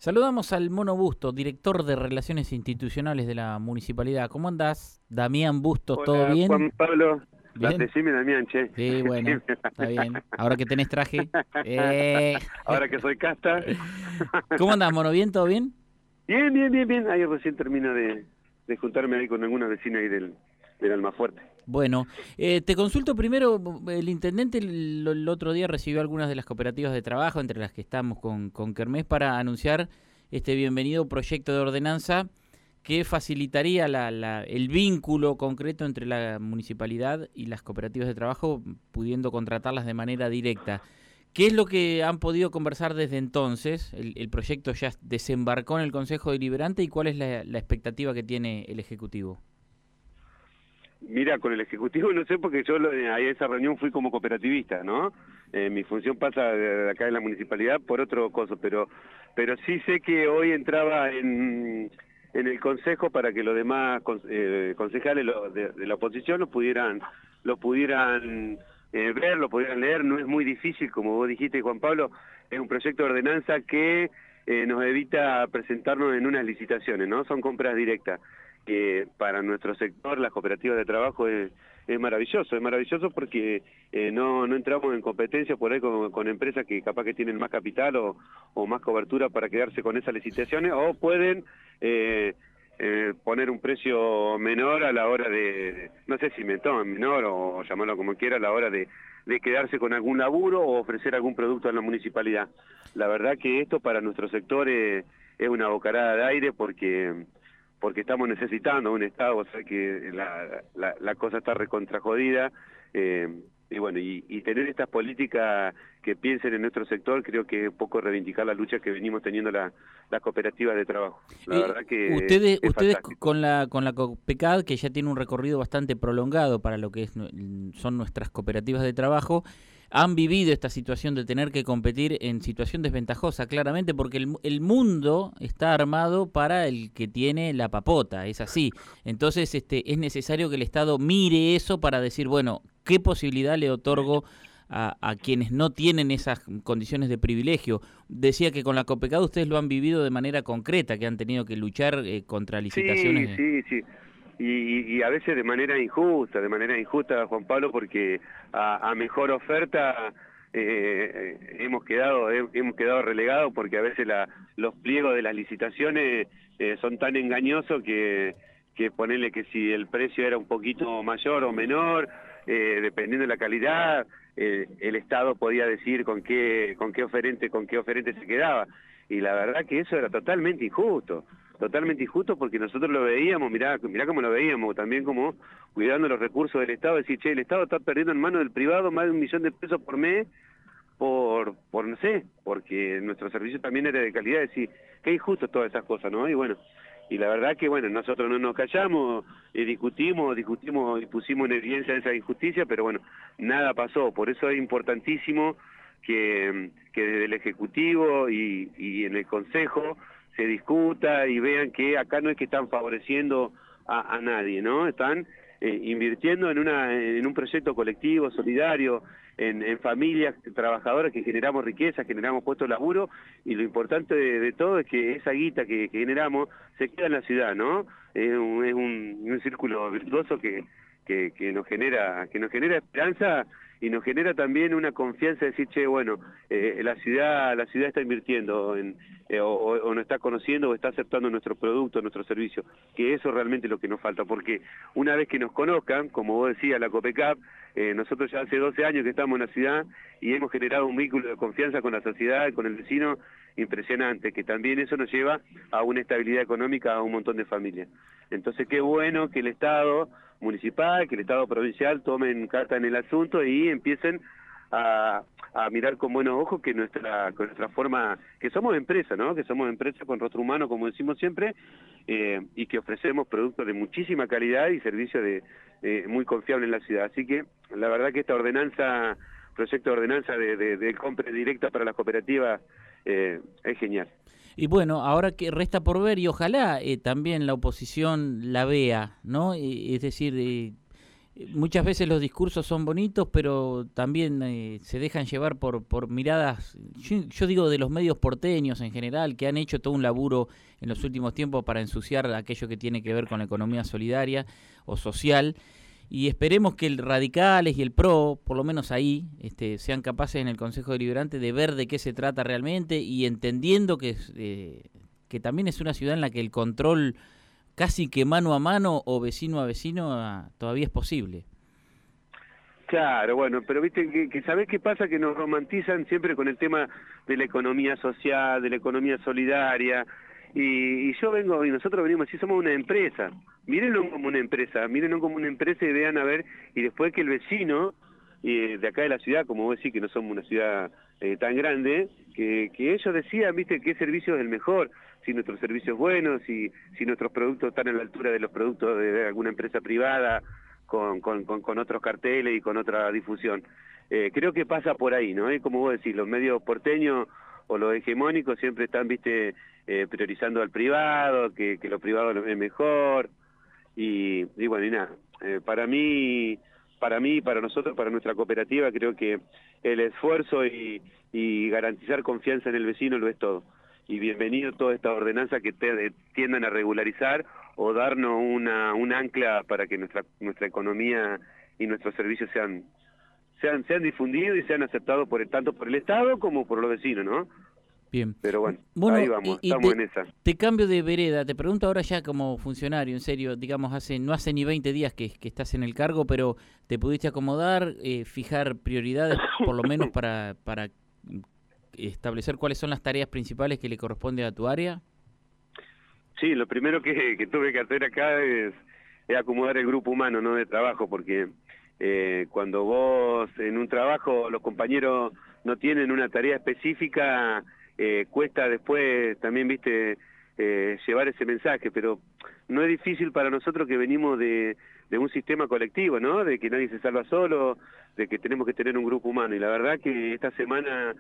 Saludamos al Mono Busto, director de Relaciones Institucionales de la Municipalidad. ¿Cómo andás? Damián Bustos, ¿todo Hola, bien? Juan Pablo. ¿Bien? Decime, Damián, che. Sí, bueno, está bien. Ahora que tenés traje. Eh. Ahora que soy casta. ¿Cómo andás, Mono? ¿Bien? ¿Todo bien? Bien, bien, bien, bien. Ahí recién termino de juntarme ahí con alguna vecina ahí del Almafuerte. Bueno, te consulto primero, el intendente el otro día recibió algunas de las cooperativas de trabajo, entre las que estamos con Kermés, para anunciar este bienvenido proyecto de ordenanza que facilitaría el vínculo concreto entre la municipalidad y las cooperativas de trabajo, pudiendo contratarlas de manera directa. ¿Qué es lo que han podido conversar desde entonces? El proyecto ya desembarcó en el Consejo Deliberante y ¿cuál es la expectativa que tiene el Ejecutivo? Mira, con el Ejecutivo no sé porque yo ahí a esa reunión fui como cooperativista, ¿no? Mi función pasa de acá en la municipalidad por otro coso, pero sí sé que hoy entraba en el Consejo para que los demás concejales de la oposición lo pudieran ver, lo pudieran leer. No es muy difícil, como vos dijiste, Juan Pablo, es un proyecto de ordenanza que nos evita presentarnos en unas licitaciones, ¿no? Son compras directas. Que para nuestro sector, las cooperativas de trabajo, es maravilloso porque no entramos en competencia por ahí con empresas que capaz que tienen más capital o más cobertura para quedarse con esas licitaciones, o pueden poner un precio menor a la hora no sé si menor o llamarlo como quiera, a la hora de quedarse con algún laburo o ofrecer algún producto a la municipalidad. La verdad que esto para nuestro sector es una bocanada de aire porque estamos necesitando un Estado, o sea que la cosa está recontra jodida, y bueno, y tener estas políticas que piensen en nuestro sector, creo que es un poco reivindicar la lucha que venimos teniendo las cooperativas de trabajo. La verdad que es Ustedes fantástico. con la COPECAD, que ya tiene un recorrido bastante prolongado para lo que son nuestras cooperativas de trabajo, han vivido esta situación de tener que competir en situación desventajosa, claramente, porque el mundo está armado para el que tiene la papota, es así. Entonces, es necesario que el Estado mire eso para decir, bueno, ¿qué posibilidad le otorgo a quienes no tienen esas condiciones de privilegio? Decía que con la COPECAD ustedes lo han vivido de manera concreta, que han tenido que luchar contra Sí, licitaciones. sí, sí. Y a veces de manera injusta, Juan Pablo, porque a mejor oferta hemos quedado relegados, porque a veces los pliegos de las licitaciones son tan engañosos que ponerle que si el precio era un poquito mayor o menor, dependiendo de la calidad, el Estado podía decir con qué oferente se quedaba. Y la verdad que eso era totalmente injusto porque nosotros lo veíamos, mirá cómo lo veíamos, también como cuidando los recursos del Estado, decir, che, el Estado está perdiendo en manos del privado más de 1 millón de pesos por mes por no sé, porque nuestro servicio también era de calidad, decir, qué injusto todas esas cosas, ¿no? Y bueno, y la verdad que bueno, nosotros no nos callamos, discutimos y pusimos en evidencia esa injusticia, pero bueno, nada pasó, por eso es importantísimo que desde el Ejecutivo y en el Consejo se discuta y vean que acá no es que están favoreciendo a nadie, ¿no? Están invirtiendo en un proyecto colectivo, solidario, en familias trabajadoras que generamos riqueza, generamos puestos de laburo, y lo importante de todo es que esa guita que generamos se queda en la ciudad, ¿no? Es un círculo virtuoso que nos genera esperanza y nos genera también una confianza de decir, che, bueno, la ciudad está invirtiendo o nos está conociendo o está aceptando nuestro producto, nuestro servicio, que eso realmente es lo que nos falta, porque una vez que nos conozcan, como vos decías, la COPECAP, nosotros ya hace 12 años que estamos en la ciudad y hemos generado un vínculo de confianza con la sociedad, con el vecino, impresionante, que también eso nos lleva a una estabilidad económica a un montón de familias. Entonces, qué bueno que el Estado municipal, que el Estado provincial tomen carta en el asunto y empiecen a mirar con buenos ojos que con nuestra forma, que somos empresa, ¿no? Que somos empresa con rostro humano, como decimos siempre, y que ofrecemos productos de muchísima calidad y servicios muy confiables en la ciudad. Así que la verdad que esta proyecto de ordenanza de compra directa para las cooperativas es genial. Y bueno, ahora que resta por ver y ojalá también la oposición la vea, ¿no? Es decir, Muchas veces los discursos son bonitos, pero también se dejan llevar por miradas, yo digo de los medios porteños en general, que han hecho todo un laburo en los últimos tiempos para ensuciar aquello que tiene que ver con la economía solidaria o social, y esperemos que el Radicales y el PRO, por lo menos ahí, sean capaces en el Consejo Deliberante de ver de qué se trata realmente y entendiendo que también es una ciudad en la que el control casi que mano a mano o vecino a vecino todavía es posible. Claro, bueno, pero viste que ¿sabés qué pasa? Que nos romantizan siempre con el tema de la economía social, de la economía solidaria, y yo vengo, y nosotros venimos así, somos una empresa, mírenlo como una empresa, mírenlo como una empresa y vean a ver, y después que el vecino de acá de la ciudad, como vos decís que no somos una ciudad tan grande, que ellos decían, viste, qué servicio es el mejor, si nuestros servicios buenos, si nuestros productos están a la altura de los productos de alguna empresa privada, con otros carteles y con otra difusión. Creo que pasa por ahí, ¿no? Como vos decís, los medios porteños o los hegemónicos siempre están, viste, priorizando al privado, que lo privado es mejor, y bueno, y nada, para mí, para nosotros, para nuestra cooperativa, creo que el esfuerzo y garantizar confianza en el vecino lo es todo. Y bienvenido toda esta ordenanza que tiendan a regularizar o darnos un ancla para que nuestra economía y nuestros servicios sean difundidos y sean aceptados tanto por el Estado como por los vecinos, ¿no? Bien. Pero bueno, ahí vamos, estamos en esa. Te cambio de vereda, te pregunto ahora ya como funcionario, en serio, digamos, no hace ni 20 días que estás en el cargo, pero ¿te pudiste acomodar, fijar prioridades, por lo menos para establecer cuáles son las tareas principales que le corresponde a tu área? Sí, lo primero que tuve que hacer acá es acomodar el grupo humano, ¿no?, de trabajo, porque cuando vos en un trabajo los compañeros no tienen una tarea específica, cuesta después también, viste, llevar ese mensaje, pero no es difícil para nosotros que venimos de un sistema colectivo, ¿no?, de que nadie se salva solo, de que tenemos que tener un grupo humano, y la verdad que esta semana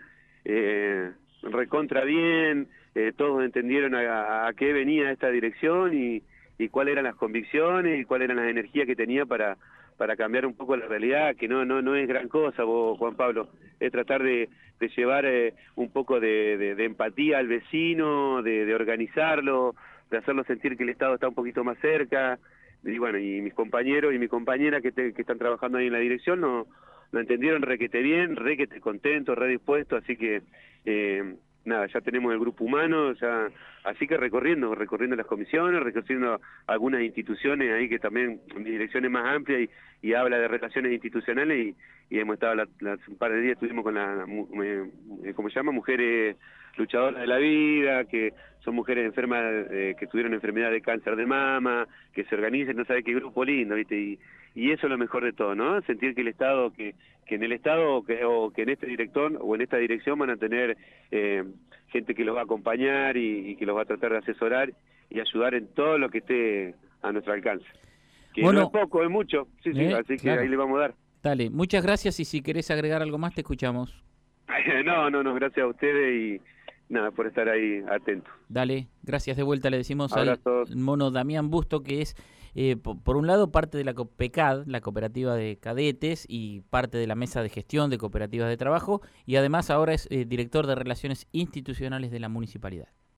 recontra bien, todos entendieron a qué venía esta dirección y cuáles eran las convicciones y cuáles eran las energías que tenía para cambiar un poco la realidad, que no es gran cosa, vos, Juan Pablo, es tratar de llevar un poco de empatía al vecino, de organizarlo, de hacerlo sentir que el Estado está un poquito más cerca, y bueno, y mis compañeros y mi compañera que están trabajando ahí en la dirección lo entendieron requete bien, requete contento, re dispuesto, así que nada, ya tenemos el grupo humano, ya, así que recorriendo las comisiones, recorriendo algunas instituciones ahí que también mi dirección es más amplia y habla de relaciones institucionales y hemos estado un par de días estuvimos con ¿cómo se llama? Mujeres luchadoras de la vida, que son mujeres enfermas, que tuvieron enfermedad de cáncer de mama, que se organizan, no sabe qué grupo lindo, ¿viste? Y eso es lo mejor de todo, ¿no? Sentir que el Estado, que en el Estado o que en este director o en esta dirección van a tener gente que los va a acompañar y que los va a tratar de asesorar y ayudar en todo lo que esté a nuestro alcance. Que bueno, no es poco, es mucho, sí, así claro. Que ahí le vamos a dar. Dale, muchas gracias y si querés agregar algo más te escuchamos. No, gracias a ustedes y nada, por estar ahí atentos. Dale, gracias de vuelta, le decimos Abrazos. al mono Damián Busto, que es, por un lado, parte de la PECAD, la cooperativa de cadetes, y parte de la mesa de gestión de cooperativas de trabajo, y además ahora es director de Relaciones Institucionales de la Municipalidad.